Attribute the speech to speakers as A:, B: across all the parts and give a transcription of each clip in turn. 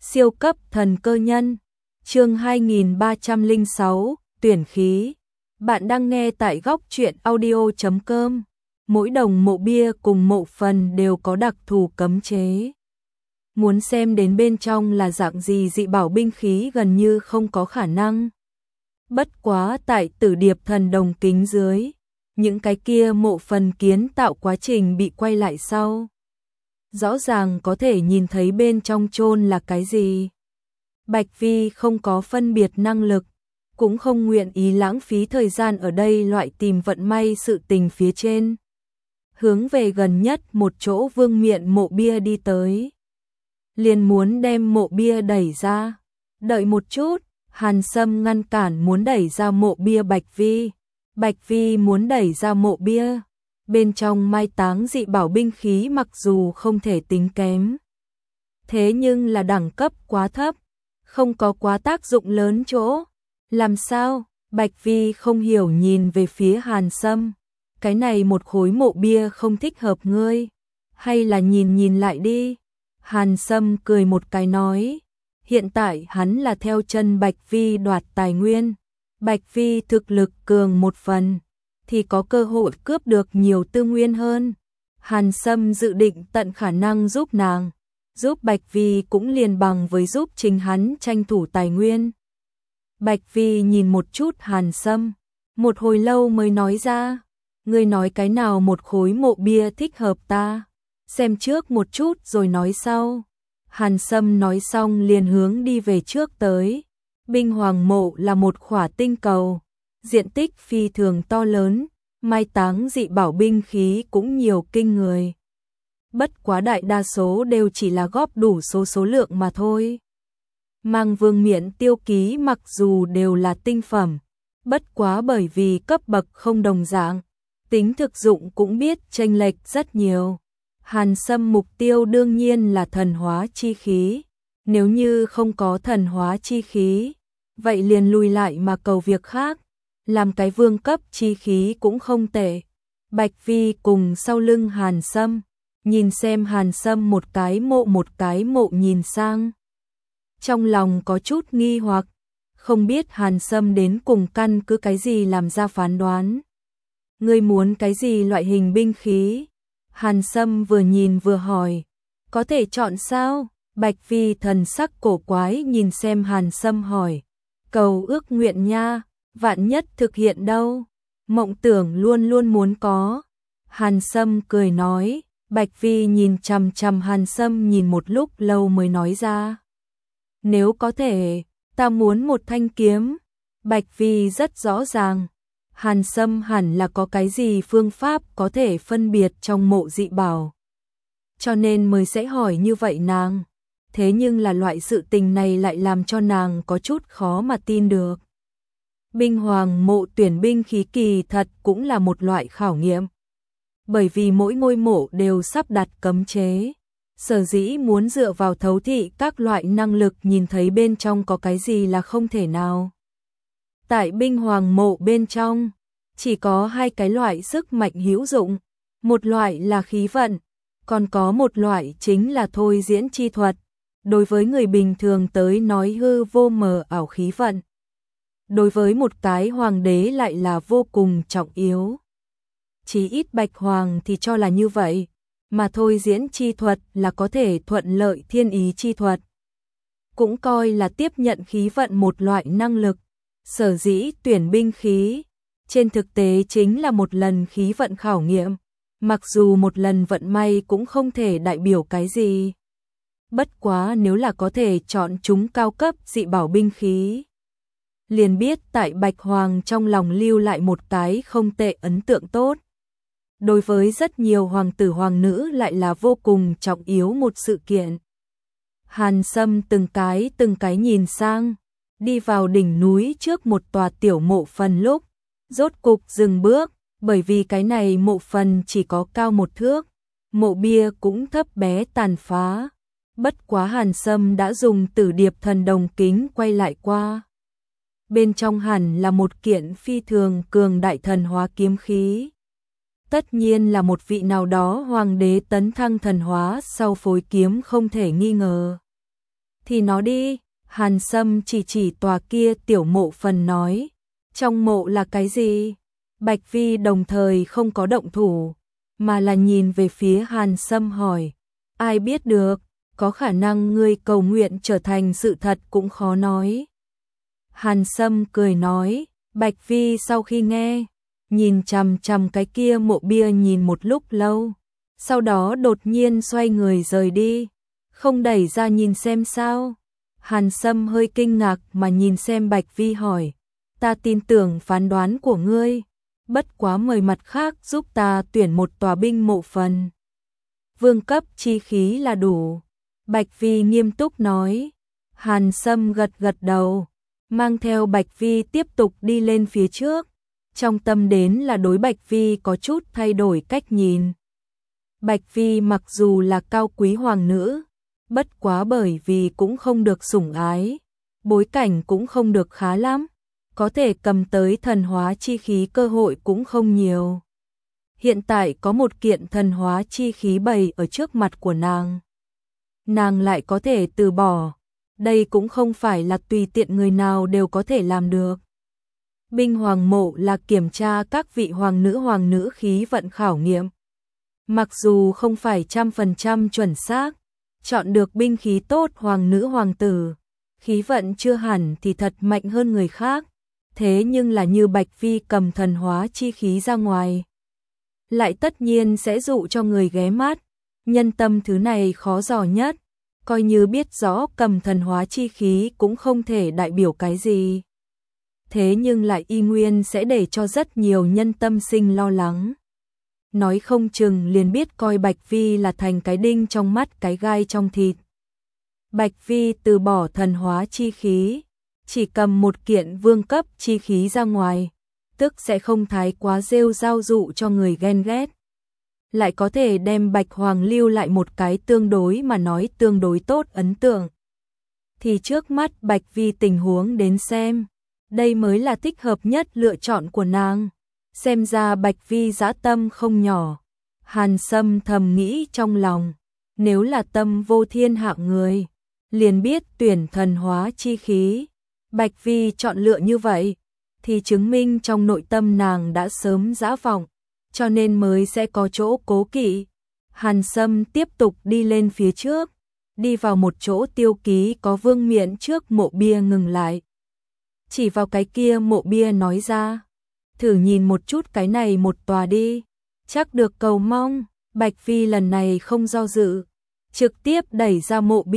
A: Siêu cấp thần cơ nhân. Chương 2306, tuyển khí. Bạn đang nghe tại góc truyện audio.com. Mỗi đồng mộ bia cùng mộ phần đều có đặc thù cấm chế. Muốn xem đến bên trong là dạng gì dị bảo binh khí gần như không có khả năng. Bất quá tại Tử Điệp thần đồng kính dưới, những cái kia mộ phần kiến tạo quá trình bị quay lại sau. Rõ ràng có thể nhìn thấy bên trong chôn là cái gì. Bạch Vi không có phân biệt năng lực, cũng không nguyện ý lãng phí thời gian ở đây loại tìm vận may sự tình phía trên. Hướng về gần nhất một chỗ vương miện mộ bia đi tới. Liền muốn đem mộ bia đẩy ra. Đợi một chút, Hàn Sâm ngăn cản muốn đẩy ra mộ bia Bạch Vi. Bạch Vi muốn đẩy ra mộ bia. Bên trong mai táng dị bảo binh khí mặc dù không thể tính kém. Thế nhưng là đẳng cấp quá thấp, không có quá tác dụng lớn chỗ. Làm sao? Bạch Vi không hiểu nhìn về phía Hàn Sâm. Cái này một khối mộ bia không thích hợp ngươi. Hay là nhìn lại đi. Hàn Sâm cười một cái nói. Hiện tại hắn là theo chân Bạch Vi đoạt tài nguyên. Bạch Vi thực lực cường một phần, thì có cơ hội cướp được nhiều tư nguyên hơn. Hàn Sâm dự định tận khả năng giúp nàng, giúp Bạch Vi cũng liền bằng với giúp chính hắn tranh thủ tài nguyên. Bạch Vi nhìn một chút Hàn Sâm, một hồi lâu mới nói ra, ngươi nói cái nào một khối mộ bia thích hợp ta, xem trước một chút rồi nói sau. Hàn Sâm nói xong liền hướng đi về trước tới. Binh Hoàng mộ là một khỏa tinh cầu, diện tích phi thường to lớn, mai táng dị bảo binh khí cũng nhiều kinh người. Bất quá đại đa số đều chỉ là góp đủ số lượng mà thôi. Mang vương miện tiêu ký mặc dù đều là tinh phẩm, bất quá bởi vì cấp bậc không đồng dạng, tính thực dụng cũng biết chênh lệch rất nhiều. Hàn Sâm mục tiêu đương nhiên là thần hóa chi khí. Nếu như không có thần hóa chi khí, vậy liền lùi lại mà cầu việc khác, làm cái vương cấp chi khí cũng không tệ. Bạch Vi cùng sau lưng Hàn Sâm, nhìn xem Hàn Sâm một cái mộ nhìn sang. Trong lòng có chút nghi hoặc, không biết Hàn Sâm đến cùng căn cứ cái gì làm ra phán đoán. Ngươi muốn cái gì loại hình binh khí? Hàn Sâm vừa nhìn vừa hỏi, có thể chọn sao? Bạch Vi thần sắc cổ quái nhìn xem Hàn Sâm hỏi, cầu ước nguyện nha, vạn nhất thực hiện đâu, mộng tưởng luôn luôn muốn có. Hàn Sâm cười nói. Bạch Vi nhìn chằm chằm Hàn Sâm nhìn một lúc lâu mới nói ra, nếu có thể, ta muốn một thanh kiếm. Bạch Vi rất rõ ràng, Hàn Sâm hẳn là có cái gì phương pháp có thể phân biệt trong mộ dị bảo, cho nên mới sẽ hỏi như vậy nàng. Thế nhưng là loại sự tình này lại làm cho nàng có chút khó mà tin được. Binh Hoàng mộ tuyển binh khí kỳ thật cũng là một loại khảo nghiệm. Bởi vì mỗi ngôi mộ đều sắp đặt cấm chế, sở dĩ muốn dựa vào thấu thị các loại năng lực nhìn thấy bên trong có cái gì là không thể nào. Tại Binh Hoàng mộ bên trong, chỉ có hai cái loại sức mạnh hữu dụng, một loại là khí vận, còn có một loại chính là thôi diễn chi thuật. Đối với người bình thường tới nói hư vô mờ ảo khí vận, đối với một cái hoàng đế lại là vô cùng trọng yếu. Chỉ ít Bạch Hoàng thì cho là như vậy, mà thôi diễn chi thuật là có thể thuận lợi thiên ý chi thuật. Cũng coi là tiếp nhận khí vận một loại năng lực. Sở dĩ tuyển binh khí, trên thực tế chính là một lần khí vận khảo nghiệm, mặc dù một lần vận may cũng không thể đại biểu cái gì. Bất quá nếu là có thể chọn chúng cao cấp dị bảo binh khí, liền biết tại Bạch Hoàng trong lòng lưu lại một cái không tệ ấn tượng tốt. Đối với rất nhiều hoàng tử hoàng nữ lại là vô cùng trọng yếu một sự kiện. Hàn Sâm từng cái nhìn sang, đi vào đỉnh núi trước một tòa tiểu mộ phần lúc, rốt cục dừng bước, bởi vì cái này mộ phần chỉ có cao một thước, mộ bia cũng thấp bé tàn phá. Bất quá Hàn Sâm đã dùng Tử Điệp thần đồng kính quay lại qua. Bên trong hẳn là một kiện phi thường cường đại thần hóa kiếm khí. Tất nhiên là một vị nào đó hoàng đế tấn thăng thần hóa sau phối kiếm không thể nghi ngờ. Thì nó đi, Hàn Sâm chỉ chỉ tòa kia tiểu mộ phần nói. Trong mộ là cái gì? Bạch Vi đồng thời không có động thủ, mà là nhìn về phía Hàn Sâm hỏi. Ai biết được, có khả năng ngươi cầu nguyện trở thành sự thật cũng khó nói. Hàn Sâm cười nói, Bạch Vi sau khi nghe, nhìn chằm chằm cái kia mộ bia nhìn một lúc lâu, sau đó đột nhiên xoay người rời đi, không đẩy ra nhìn xem sao. Hàn Sâm hơi kinh ngạc mà nhìn xem Bạch Vi hỏi, ta tin tưởng phán đoán của ngươi, bất quá mời mặt khác giúp ta tuyển một tòa binh mộ phần. Vương cấp chi khí là đủ. Bạch Vi nghiêm túc nói. Hàn Sâm gật gật đầu, mang theo Bạch Vi tiếp tục đi lên phía trước. Trong tâm đến là đối Bạch Vi có chút thay đổi cách nhìn. Bạch Vi mặc dù là cao quý hoàng nữ, bất quá bởi vì cũng không được sủng ái, bối cảnh cũng không được khá lắm, có thể cầm tới thần hóa chi khí cơ hội cũng không nhiều. Hiện tại có một kiện thần hóa chi khí bày ở trước mặt của nàng lại có thể từ bỏ, đây cũng không phải là tùy tiện người nào đều có thể làm được. Binh hoàng mộ là kiểm tra các vị hoàng nữ khí vận khảo nghiệm. Mặc dù không phải 100% chuẩn xác, chọn được binh khí tốt hoàng nữ hoàng tử, khí vận chưa hẳn thì thật mạnh hơn người khác, thế nhưng là như Bạch Vi cầm thần hóa chi khí ra ngoài, lại tất nhiên sẽ dụ cho người ghé mắt, nhân tâm thứ này khó dò nhất, coi như biết rõ cầm thần hóa chi khí cũng không thể đại biểu cái gì. Thế nhưng lại y nguyên sẽ để cho rất nhiều nhân tâm sinh lo lắng. Nói không chừng liền biết coi Bạch Vi là thành cái đinh trong mắt cái gai trong thịt. Bạch Vi từ bỏ thần hóa chi khí, chỉ cầm một kiện vương cấp chi khí ra ngoài, tức sẽ không thái quá rêu rao dụ cho người ghen ghét. Lại có thể đem Bạch Hoàng lưu lại một cái tương đối mà nói tương đối tốt ấn tượng. Thì trước mắt Bạch Vi tình huống đến xem, đây mới là thích hợp nhất lựa chọn của nàng. Xem ra Bạch Vi dã tâm không nhỏ. Hàn Sâm thầm nghĩ trong lòng, nếu là tâm vô thiên hạng người, liền biết tuyển thần hóa chi khí. Bạch Vi chọn lựa như vậy, thì chứng minh trong nội tâm nàng đã sớm dã vọng, cho nên mới sẽ có chỗ cố kỵ. Hàn Sâm tiếp tục đi lên phía trước, đi vào một chỗ tiêu ký có vương miện trước mộ bia ngừng lại. Chỉ vào cái kia mộ bia nói ra, thử nhìn một chút cái này một tòa đi, chắc được cầu mong. Bạch Vi lần này không do dự, trực tiếp đẩy ra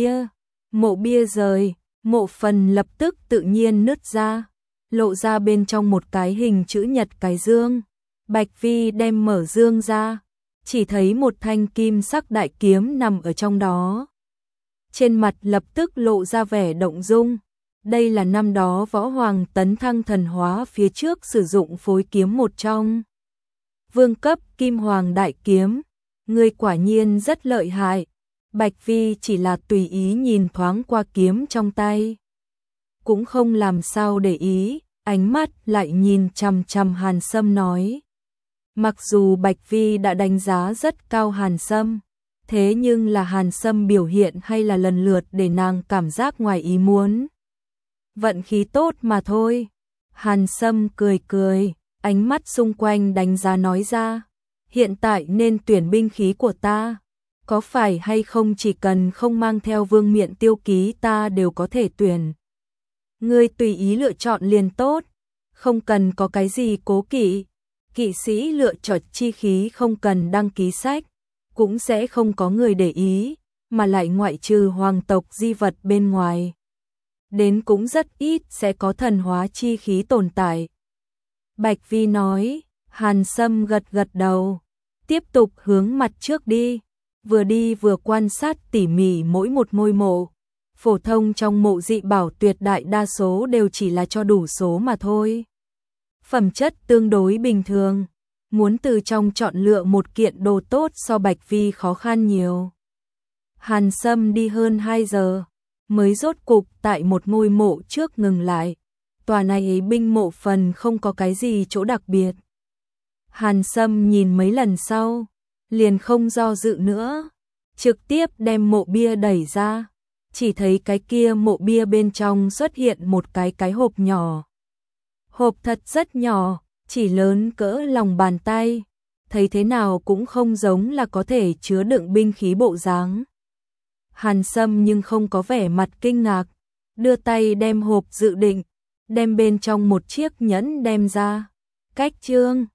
A: mộ bia rời, mộ phần lập tức tự nhiên nứt ra, lộ ra bên trong một cái hình chữ nhật cái dương. Bạch Vi đem mở dương ra, chỉ thấy một thanh kim sắc đại kiếm nằm ở trong đó. Trên mặt lập tức lộ ra vẻ động dung. Đây là năm đó võ hoàng tấn thăng thần hóa phía trước sử dụng phối kiếm một trong. Vương cấp kim hoàng đại kiếm, ngươi quả nhiên rất lợi hại. Bạch Vi chỉ là tùy ý nhìn thoáng qua kiếm trong tay, cũng không làm sao để ý, ánh mắt lại nhìn chằm chằm Hàn Sâm nói. Mặc dù Bạch Vi đã đánh giá rất cao Hàn Sâm, thế nhưng là Hàn Sâm biểu hiện hay là lần lượt để nàng cảm giác ngoài ý muốn. Vận khí tốt mà thôi. Hàn Sâm cười cười, ánh mắt xung quanh đánh giá nói ra. Hiện tại nên tuyển binh khí của ta. Có phải hay không chỉ cần không mang theo vương miện tiêu ký ta đều có thể tuyển. Ngươi tùy ý lựa chọn liền tốt. Không cần có cái gì cố kỵ. Kỵ sĩ lựa chọn chi khí không cần đăng ký sách. Cũng sẽ không có người để ý. Mà lại ngoại trừ hoàng tộc di vật bên ngoài, đến cũng rất ít sẽ có thần hóa chi khí tồn tại. Bạch Vi nói. Hàn Sâm gật gật đầu, tiếp tục hướng mặt trước đi vừa quan sát tỉ mỉ mỗi một ngôi mộ. Phổ thông trong mộ dị bảo tuyệt đại đa số đều chỉ là cho đủ số mà thôi. Phẩm chất tương đối bình thường, muốn từ trong chọn lựa một kiện đồ tốt so Bạch Vi khó khăn nhiều. Hàn Sâm đi hơn 2 giờ, mới rốt cục tại một ngôi mộ trước ngừng lại. Tòa này binh mộ phần không có cái gì chỗ đặc biệt. Hàn Sâm nhìn mấy lần sau, liền không do dự nữa, trực tiếp đem mộ bia đẩy ra. chỉ thấy cái kia mộ bia bên trong xuất hiện một cái hộp nhỏ. Hộp thật rất nhỏ, chỉ lớn cỡ lòng bàn tay, thấy thế nào cũng không giống là có thể chứa đựng binh khí bộ dáng. Hàn Sâm nhưng không có vẻ mặt kinh ngạc, đưa tay đem hộp dự định, đem bên trong một chiếc nhẫn đem ra. Cách Trương